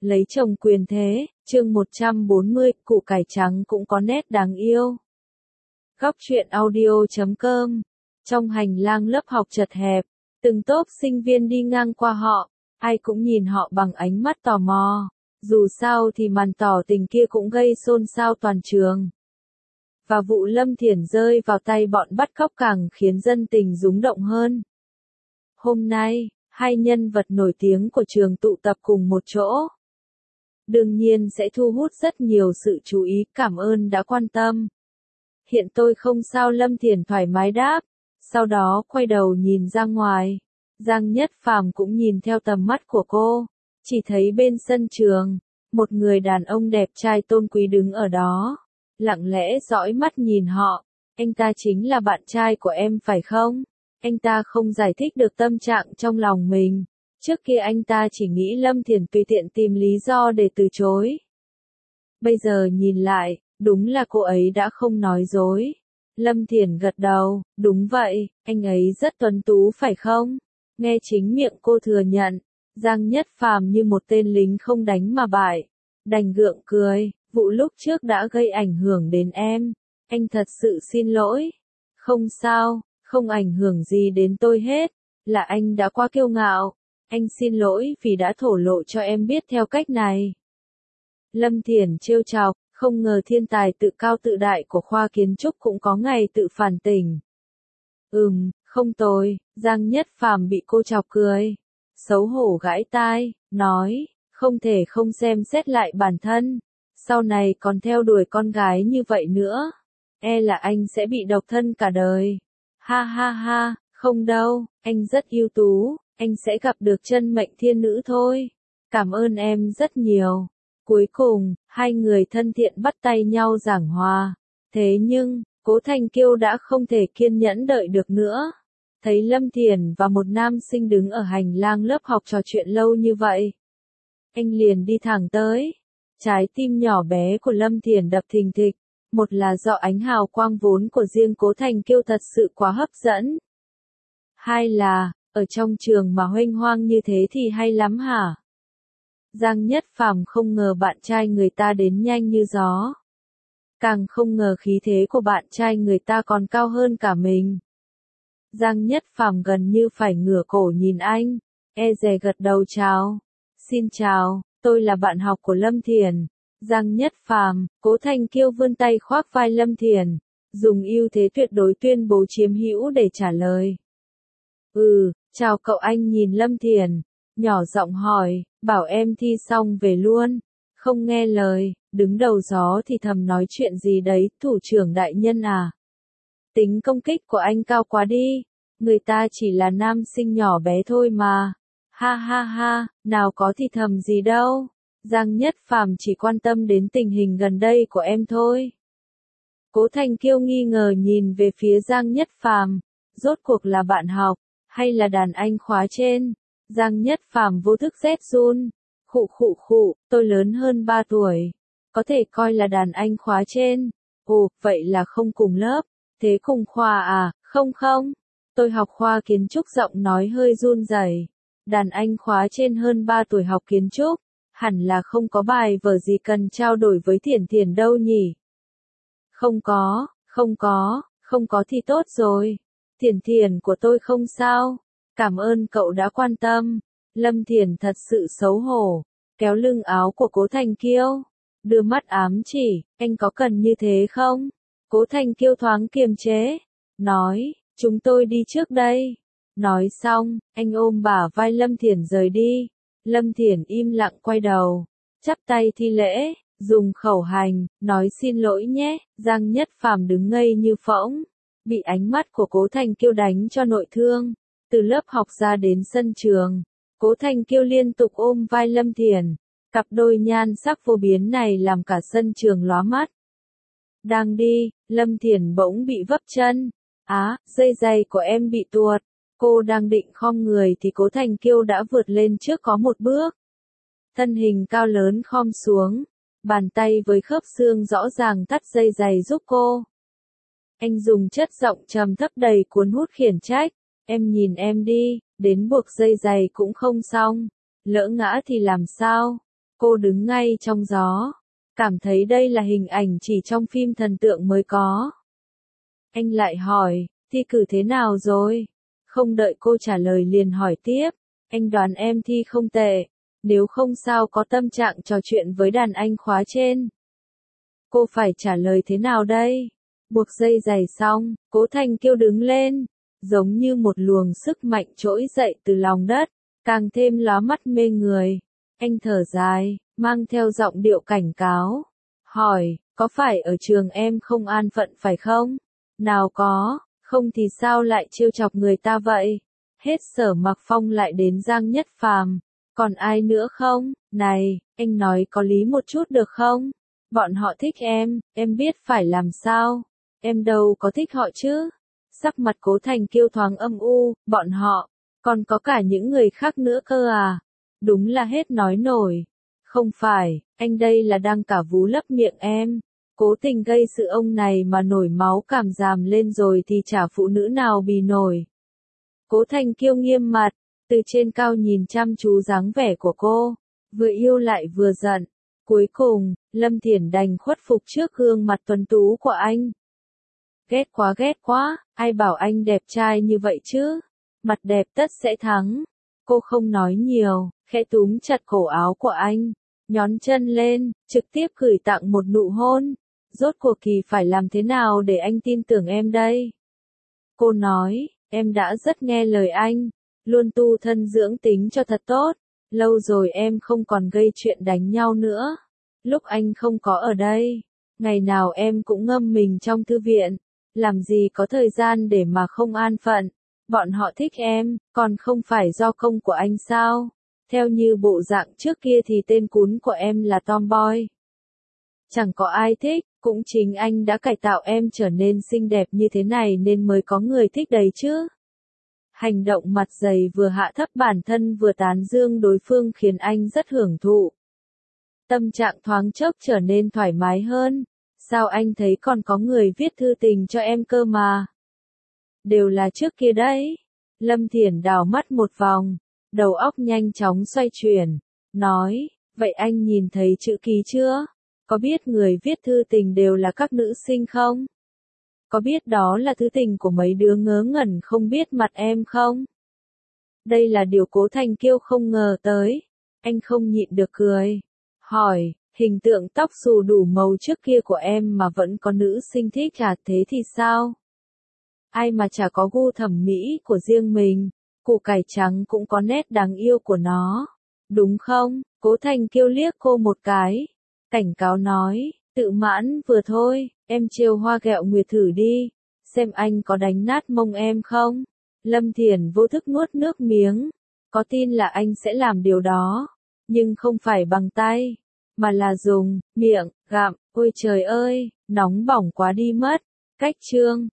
Lấy chồng quyền thế, chương 140, củ cải trắng cũng có nét đáng yêu. Góc truyện audio.com. Trong hành lang lớp học chật hẹp, từng tốp sinh viên đi ngang qua họ, ai cũng nhìn họ bằng ánh mắt tò mò. Dù sao thì màn tỏ tình kia cũng gây xôn xao toàn trường. Và vụ Lâm Thiển rơi vào tay bọn bắt cóc càng khiến dân tình rúng động hơn. Hôm nay, hai nhân vật nổi tiếng của trường tụ tập cùng một chỗ. Đương nhiên sẽ thu hút rất nhiều sự chú ý, cảm ơn đã quan tâm. Hiện tôi không sao, Lâm Thiển thoải mái đáp, sau đó quay đầu nhìn ra ngoài. Giang Nhất Phàm cũng nhìn theo tầm mắt của cô, chỉ thấy bên sân trường, một người đàn ông đẹp trai tôn quý đứng ở đó, lặng lẽ dõi mắt nhìn họ. Anh ta chính là bạn trai của em phải không? Anh ta không giải thích được tâm trạng trong lòng mình. Trước kia anh ta chỉ nghĩ Lâm Thiển tùy tiện tìm lý do để từ chối. Bây giờ nhìn lại, đúng là cô ấy đã không nói dối. Lâm Thiển gật đầu, đúng vậy, anh ấy rất tuấn tú phải không? Nghe chính miệng cô thừa nhận, Giang Nhất Phàm như một tên lính không đánh mà bại. Đành gượng cười, vụ lúc trước đã gây ảnh hưởng đến em. Anh thật sự xin lỗi. Không sao, không ảnh hưởng gì đến tôi hết. Là anh đã quá kiêu ngạo. Anh xin lỗi vì đã thổ lộ cho em biết theo cách này. Lâm Thiển trêu chọc, không ngờ thiên tài tự cao tự đại của khoa kiến trúc cũng có ngày tự phản tỉnh. Không tồi, Giang Nhất Phàm bị cô chọc cười. Xấu hổ gãi tai, nói, không thể không xem xét lại bản thân. Sau này còn theo đuổi con gái như vậy nữa. E là anh sẽ bị độc thân cả đời. Ha ha ha, không đâu, anh rất ưu tú. Anh sẽ gặp được chân mệnh thiên nữ thôi. Cảm ơn em rất nhiều. Cuối cùng, hai người thân thiện bắt tay nhau giảng hòa. Thế nhưng, Cố Thành Kiêu đã không thể kiên nhẫn đợi được nữa. Thấy Lâm Thiển và một nam sinh đứng ở hành lang lớp học trò chuyện lâu như vậy. Anh liền đi thẳng tới. Trái tim nhỏ bé của Lâm Thiển đập thình thịch. Một là do ánh hào quang vốn của riêng Cố Thành Kiêu thật sự quá hấp dẫn. Hai là, ở trong trường mà huênh hoang như thế thì hay lắm hả? Giang Nhất Phàm không ngờ bạn trai người ta đến nhanh như gió. Càng không ngờ khí thế của bạn trai người ta còn cao hơn cả mình. Giang Nhất Phàm gần như phải ngửa cổ nhìn anh, e dè gật đầu chào. Xin chào, tôi là bạn học của Lâm Thiển. Giang Nhất Phàm, Cố Thành Kiêu vươn tay khoác vai Lâm Thiển, dùng ưu thế tuyệt đối tuyên bố chiếm hữu để trả lời. Chào cậu, anh nhìn Lâm Thiển, nhỏ giọng hỏi, bảo em thi xong về luôn. Không nghe lời, đứng đầu gió thì thầm nói chuyện gì đấy, thủ trưởng đại nhân à. Tính công kích của anh cao quá đi, người ta chỉ là nam sinh nhỏ bé thôi mà. Ha ha ha, nào có thì thầm gì đâu. Giang Nhất Phàm chỉ quan tâm đến tình hình gần đây của em thôi. Cố Thành Kiêu nghi ngờ nhìn về phía Giang Nhất Phàm, rốt cuộc là bạn học hay là đàn anh khóa trên? Giang Nhất Phàm vô thức rét run. Khụ, tôi lớn hơn 3 tuổi. Có thể coi là đàn anh khóa trên. Ồ, vậy là không cùng lớp. Thế cùng khoa à? Không. Tôi học khoa kiến trúc, giọng nói hơi run rẩy. Đàn anh khóa trên hơn 3 tuổi học kiến trúc. Hẳn là không có bài vở gì cần trao đổi với Thiển đâu nhỉ? Không có thì tốt rồi. Thiển của tôi không sao. Cảm ơn cậu đã quan tâm. Lâm Thiển thật sự xấu hổ, kéo lưng áo của Cố Thành Kiêu, đưa mắt ám chỉ, anh có cần như thế không? Cố Thành Kiêu thoáng kiềm chế, nói, chúng tôi đi trước đây. Nói xong, anh ôm bả vai Lâm Thiển rời đi. Lâm Thiển im lặng quay đầu, chắp tay thi lễ, dùng khẩu hành, nói xin lỗi nhé. Giang Nhất Phàm đứng ngây như phỗng, bị ánh mắt của Cố Thành Kiêu đánh cho nội thương. Từ lớp học ra đến sân trường, Cố Thành Kiêu liên tục ôm vai Lâm Thiển. Cặp đôi nhan sắc vô biến này làm cả sân trường lóa mắt. Đang đi, Lâm Thiển bỗng bị vấp chân. Dây giày của em bị tuột. Cô đang định khom người thì Cố Thành Kiêu đã vượt lên trước có một bước. Thân hình cao lớn khom xuống, bàn tay với khớp xương rõ ràng thắt dây giày giúp cô. Anh dùng chất giọng trầm thấp đầy cuốn hút khiển trách. Em nhìn em đi, đến buộc dây giày cũng không xong. Lỡ ngã thì làm sao? Cô đứng ngay trong gió, cảm thấy đây là hình ảnh chỉ trong phim thần tượng mới có. Anh lại hỏi, thi cử thế nào rồi? Không đợi cô trả lời liền hỏi tiếp, anh đoán em thi không tệ, nếu không sao có tâm trạng trò chuyện với đàn anh khóa trên. Cô phải trả lời thế nào đây? Buộc dây giày xong, Cố Thành Kiêu đứng lên, giống như một luồng sức mạnh trỗi dậy từ lòng đất, càng thêm lóa mắt mê người. Anh thở dài, mang theo giọng điệu cảnh cáo, hỏi, có phải ở trường em không an phận phải không? Nào có, không thì sao lại trêu chọc người ta vậy? Hết Sở Mặc Phong lại đến Giang Nhất Phàm, còn ai nữa không? Này, anh nói có lý một chút được không? Bọn họ thích em biết phải làm sao? Em đâu có thích họ chứ? Sắc mặt Cố Thành Kiêu thoáng âm u, bọn họ, còn có cả những người khác nữa cơ à? Đúng là hết nói nổi. Không phải, anh đây là đang cả vú lấp miệng em. Cố tình gây sự ông này mà nổi máu cảm giảm lên rồi thì chả phụ nữ nào bì nổi. Cố Thành Kiêu nghiêm mặt, từ trên cao nhìn chăm chú dáng vẻ của cô, vừa yêu lại vừa giận. Cuối cùng, Lâm Thiển đành khuất phục trước gương mặt tuấn tú của anh. Ghét quá, ai bảo anh đẹp trai như vậy chứ? Mặt đẹp tất sẽ thắng. Cô không nói nhiều, khẽ túm chặt cổ áo của anh, nhón chân lên, trực tiếp gửi tặng một nụ hôn. Rốt cuộc kỳ phải làm thế nào để anh tin tưởng em đây? Cô nói, em đã rất nghe lời anh, luôn tu thân dưỡng tính cho thật tốt. Lâu rồi em không còn gây chuyện đánh nhau nữa. Lúc anh không có ở đây, ngày nào em cũng ngâm mình trong thư viện, làm gì có thời gian để mà không an phận. Bọn họ thích em, còn không phải do công của anh sao? Theo như bộ dạng trước kia thì tên cún của em là tomboy. Chẳng có ai thích, cũng chính anh đã cải tạo em trở nên xinh đẹp như thế này nên mới có người thích đấy chứ. Hành động mặt dày vừa hạ thấp bản thân vừa tán dương đối phương khiến anh rất hưởng thụ. Tâm trạng thoáng chốc trở nên thoải mái hơn. Sao anh thấy còn có người viết thư tình cho em cơ mà? Đều là trước kia đấy. Lâm Thiển đảo mắt một vòng, đầu óc nhanh chóng xoay chuyển, nói, vậy anh nhìn thấy chữ ký chưa? Có biết người viết thư tình đều là các nữ sinh không? Có biết đó là thư tình của mấy đứa ngớ ngẩn không biết mặt em không? Đây là điều Cố Thành Kiêu không ngờ tới. Anh không nhịn được cười. Hỏi, hình tượng tóc xù đủ màu trước kia của em mà vẫn có nữ sinh thích à, thế thì sao? Ai mà chả có gu thẩm mỹ của riêng mình, củ cải trắng cũng có nét đáng yêu của nó. Đúng không? Cố Thành Kiêu liếc cô một cái. Cảnh cáo nói, tự mãn vừa thôi, em trêu hoa ghẹo nguyệt thử đi, xem anh có đánh nát mông em không? Lâm Thiển vô thức nuốt nước miếng, có tin là anh sẽ làm điều đó, nhưng không phải bằng tay, mà là dùng miệng, gặm, ôi trời ơi, nóng bỏng quá đi mất. Cách chương